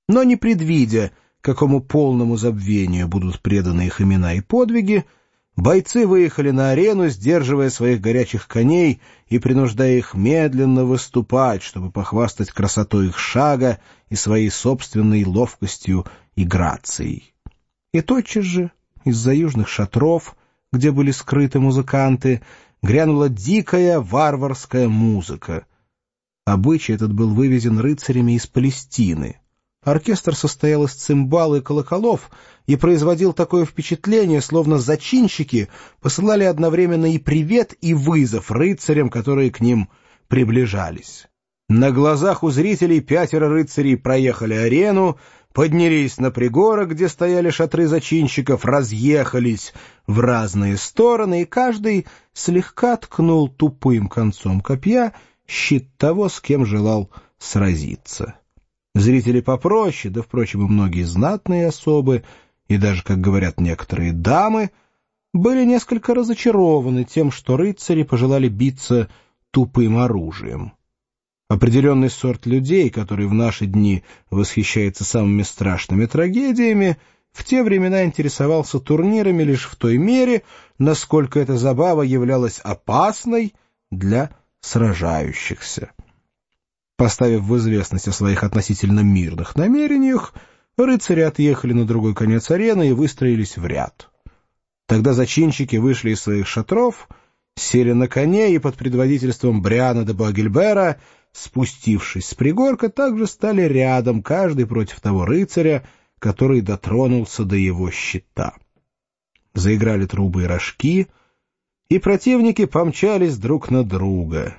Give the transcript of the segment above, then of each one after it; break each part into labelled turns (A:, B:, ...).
A: Но не предвидя, какому полному забвению будут преданы их имена и подвиги, бойцы выехали на арену, сдерживая своих горячих коней и принуждая их медленно выступать, чтобы похвастать красотой их шага и своей собственной ловкостью и грацией. И тотчас же из-за южных шатров, где были скрыты музыканты, грянула дикая варварская музыка. Обычай этот был вывезен рыцарями из Палестины. Оркестр состоял из цимбал и колоколов и производил такое впечатление, словно зачинщики посылали одновременно и привет, и вызов рыцарям, которые к ним приближались. На глазах у зрителей 5 рыцарей проехали арену, поднялись на пригорок, где стояли шатры зачинщиков, разъехались в разные стороны, и каждый слегка ткнул тупым концом копья щит того, с кем желал сразиться. Зрители попроще, да, впрочем, и многие знатные особы, и даже, как говорят некоторые дамы, были несколько разочарованы тем, что рыцари пожелали биться тупым оружием. Определенный сорт людей, который в наши дни восхищается самыми страшными трагедиями, в те времена интересовался турнирами лишь в той мере, насколько эта забава являлась опасной для сражающихся. Поставив в известность о своих относительно мирных намерениях, рыцари отъехали на другой конец арены и выстроились в ряд. Тогда зачинщики вышли из своих шатров, сели на коней и под предводительством Бриана де Буагильбера, спустившись с пригорка, также стали рядом, каждый против того рыцаря, который дотронулся до его щита. Заиграли трубы и рожки, и противники помчались друг на друга.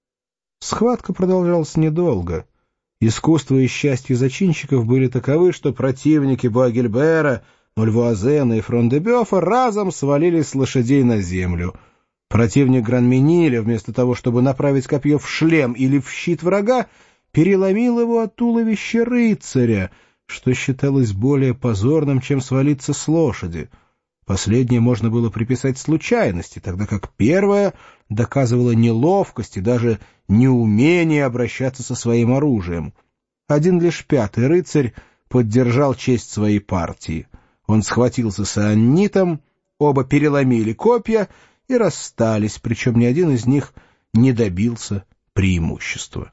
A: Схватка продолжалась недолго. Искусство и счастье зачинщиков были таковы, что противники Буагильбера, Мальвуазена и Фрон-де-Бёфа разом свалились с лошадей на землю. Противник Гран-Миниля, вместо того, чтобы направить копье в шлем или в щит врага, переломил его от туловища рыцаря, что считалось более позорным, чем свалиться с лошади. Последнее можно было приписать случайности, тогда как первое доказывало неловкость и даже неумение обращаться со своим оружием. Один лишь 5-й рыцарь поддержал честь своей партии. Он схватился с Аоннитом, оба переломили копья и расстались, причем ни один из них не добился преимущества.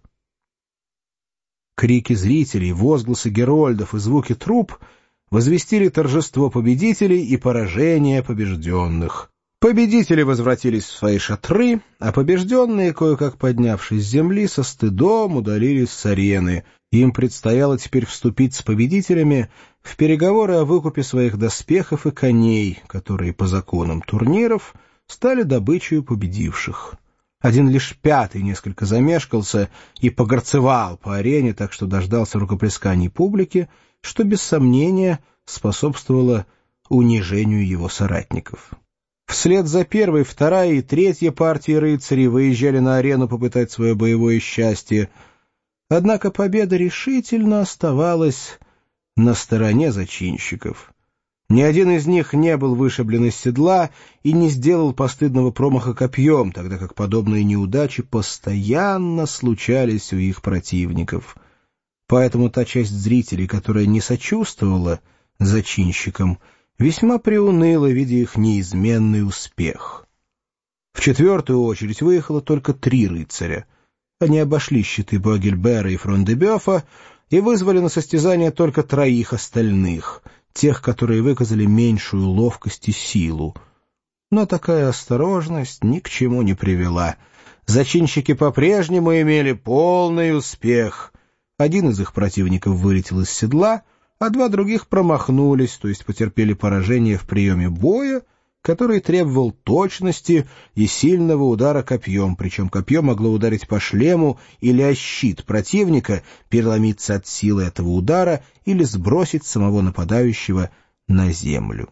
A: Крики зрителей, возгласы герольдов и звуки труб возвестили торжество победителей и поражение побежденных. Победители возвратились в свои шатры, а побежденные, кое-как поднявшись с земли, со стыдом удалились с арены. Им предстояло теперь вступить с победителями в переговоры о выкупе своих доспехов и коней, которые по законам турниров стали добычей победивших. Один лишь 5-й несколько замешкался и погорцевал по арене, так что дождался рукоплесканий публики, что без сомнения способствовало унижению его соратников. Вслед за 1-й, 2-й и 3-й партией рыцарей выезжали на арену попытать свое боевое счастье, однако победа решительно оставалась на стороне зачинщиков. Ни один из них не был вышиблен из седла и не сделал постыдного промаха копьем, тогда как подобные неудачи постоянно случались у их противников. Поэтому та часть зрителей, которая не сочувствовала зачинщикам, весьма приуныла, видя их неизменный успех. В 4-ю очередь выехало только 3 рыцаря. Они обошли щиты Буагильбера и Фрон-де-Бёфа и вызвали на состязание только 3 остальных, тех, которые выказали меньшую ловкость и силу. Но такая осторожность ни к чему не привела. Зачинщики по-прежнему имели полный успех. Один из их противников вылетел из седла, а 2 других промахнулись, то есть потерпели поражение в приеме боя, который требовал точности и сильного удара копьем, причем копье могло ударить по шлему или о щит противника, переломиться от силы этого удара или сбросить самого нападающего на землю.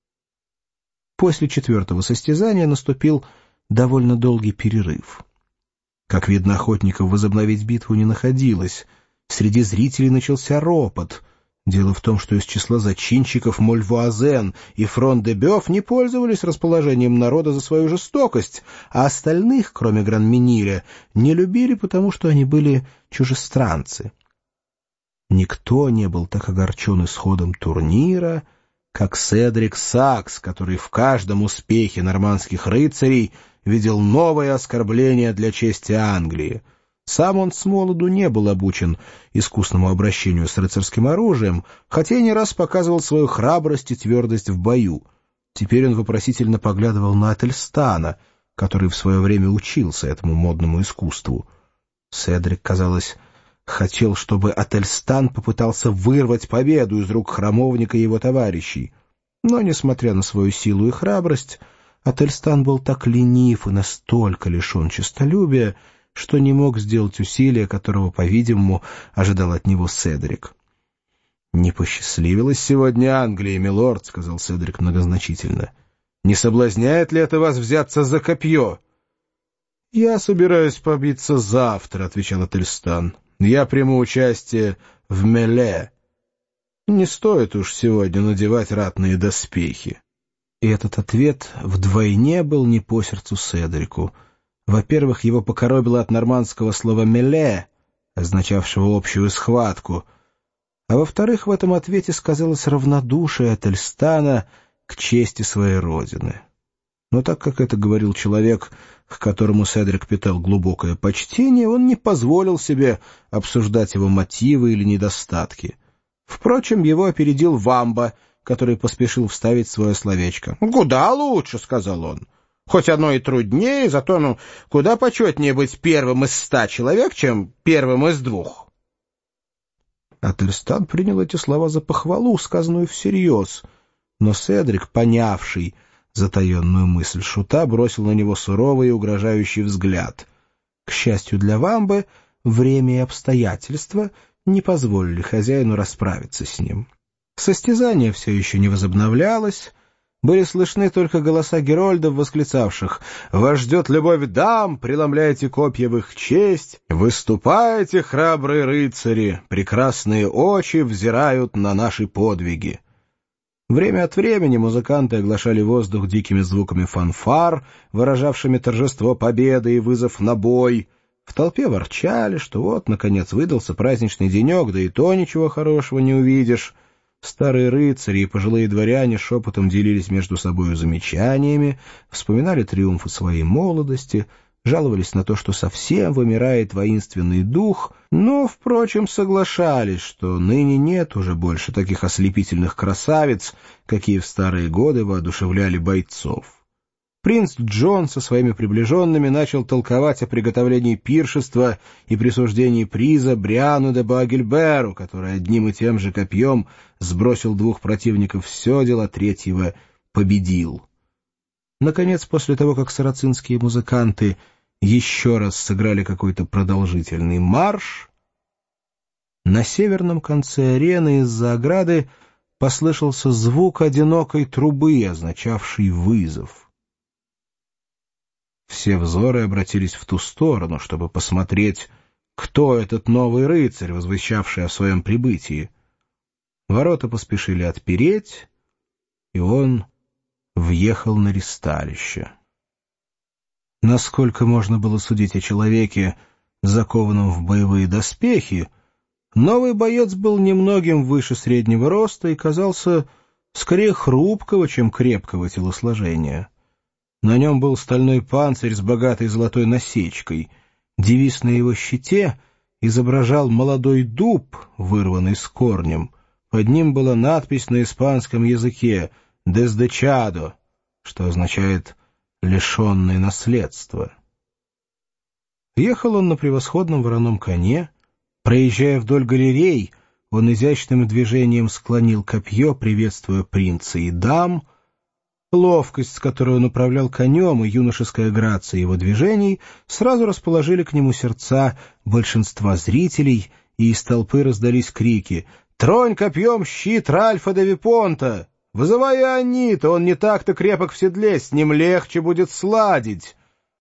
A: После 4-го состязания наступил довольно долгий перерыв. Как видно, охотников возобновить битву не находилось. Среди зрителей начался ропот. Дело в том, что из числа зачинщиков Мальвуазен и Фрон-де-Бёф не пользовались расположением народа за свою жестокость, а остальных, кроме Гран-Миниля, не любили, потому что они были чужестранцы. Никто не был так огорчен исходом турнира, как Седрик Сакс, который в каждом успехе нормандских рыцарей видел новое оскорбление для чести Англии. Сам он с молоду не был обучен искусному обращению с рыцарским оружием, хотя и не раз показывал свою храбрость и твердость в бою. Теперь он вопросительно поглядывал на Ательстана, который в свое время учился этому модному искусству. Седрик, казалось, хотел, чтобы Ательстан попытался вырвать победу из рук храмовника и его товарищей. Но, несмотря на свою силу и храбрость, Ательстан был так ленив и настолько лишен честолюбия, что не мог сделать усилия, которого, по-видимому, ожидал от него Седрик. «Не посчастливилось сегодня Англии, милорд», — сказал Седрик многозначительно. «Не соблазняет ли это вас взяться за копье?» «Я собираюсь побиться завтра», — отвечал Ательстан. «Я приму участие в меле. Не стоит уж сегодня надевать ратные доспехи». И этот ответ вдвойне был не по сердцу Седрику. Во-первых, его покоробило от нормандского слова «меле», означавшего общую схватку, а во-вторых, в этом ответе сказалось равнодушие Ательстана к чести своей родины. Но так как это говорил человек, к которому Седрик питал глубокое почтение, он не позволил себе обсуждать его мотивы или недостатки. Впрочем, его опередил Вамба, который поспешил вставить свое словечко. «Куда лучше», — сказал он. «Хоть оно и труднее, зато куда почетнее быть первым из 100 человек, чем первым из 2». Ательстан принял эти слова за похвалу, сказанную всерьез, но Седрик, понявший затаенную мысль шута, бросил на него суровый и угрожающий взгляд. К счастью для Вамбы, время и обстоятельства не позволили хозяину расправиться с ним. Состязание все еще не возобновлялось, были слышны только голоса герольдов, восклицавших: «Вас ждет любовь дам, преломляйте копья в их честь! Выступайте, храбрые рыцари! Прекрасные очи взирают на наши подвиги!» Время от времени музыканты оглашали воздух дикими звуками фанфар, выражавшими торжество победы и вызов на бой. В толпе ворчали, что вот, наконец, выдался праздничный денек, да и то ничего хорошего не увидишь. Старые рыцари и пожилые дворяне шепотом делились между собою замечаниями, вспоминали триумфы своей молодости, жаловались на то, что совсем вымирает воинственный дух, но, впрочем, соглашались, что ныне нет уже больше таких ослепительных красавиц, какие в старые годы воодушевляли бойцов. Принц Джон со своими приближенными начал толковать о приготовлении пиршества и присуждении приза Бриану де Боагильберу, который одним и тем же копьем сбросил 2 противников с седел, а 3-го победил. Наконец, после того, как сарацинские музыканты еще раз сыграли какой-то продолжительный марш, на северном конце арены из-за ограды послышался звук одинокой трубы, означавший вызов. Все взоры обратились в ту сторону, чтобы посмотреть, кто этот новый рыцарь, возвещавший о своем прибытии. Ворота поспешили отпереть, и он въехал на ристалище. Насколько можно было судить о человеке, закованном в боевые доспехи, новый боец был немногим выше среднего роста и казался скорее хрупкого, чем крепкого телосложения. На нем был стальной панцирь с богатой золотой насечкой. Девиз на его щите изображал молодой дуб, вырванный с корнем. Под ним была надпись на испанском языке «Desdechado», что означает «лишенный наследства». Ехал он на превосходном вороном коне. Проезжая вдоль галерей, он изящным движением склонил копье, приветствуя принца и дам. Ловкость, с которой он управлял конем, и юношеская грация его движений сразу расположили к нему сердца большинства зрителей, и из толпы раздались крики: «Тронь копьем щит Ральфа де Випонта! Вызывай Ионита, он не так-то крепок в седле, с ним легче будет сладить!»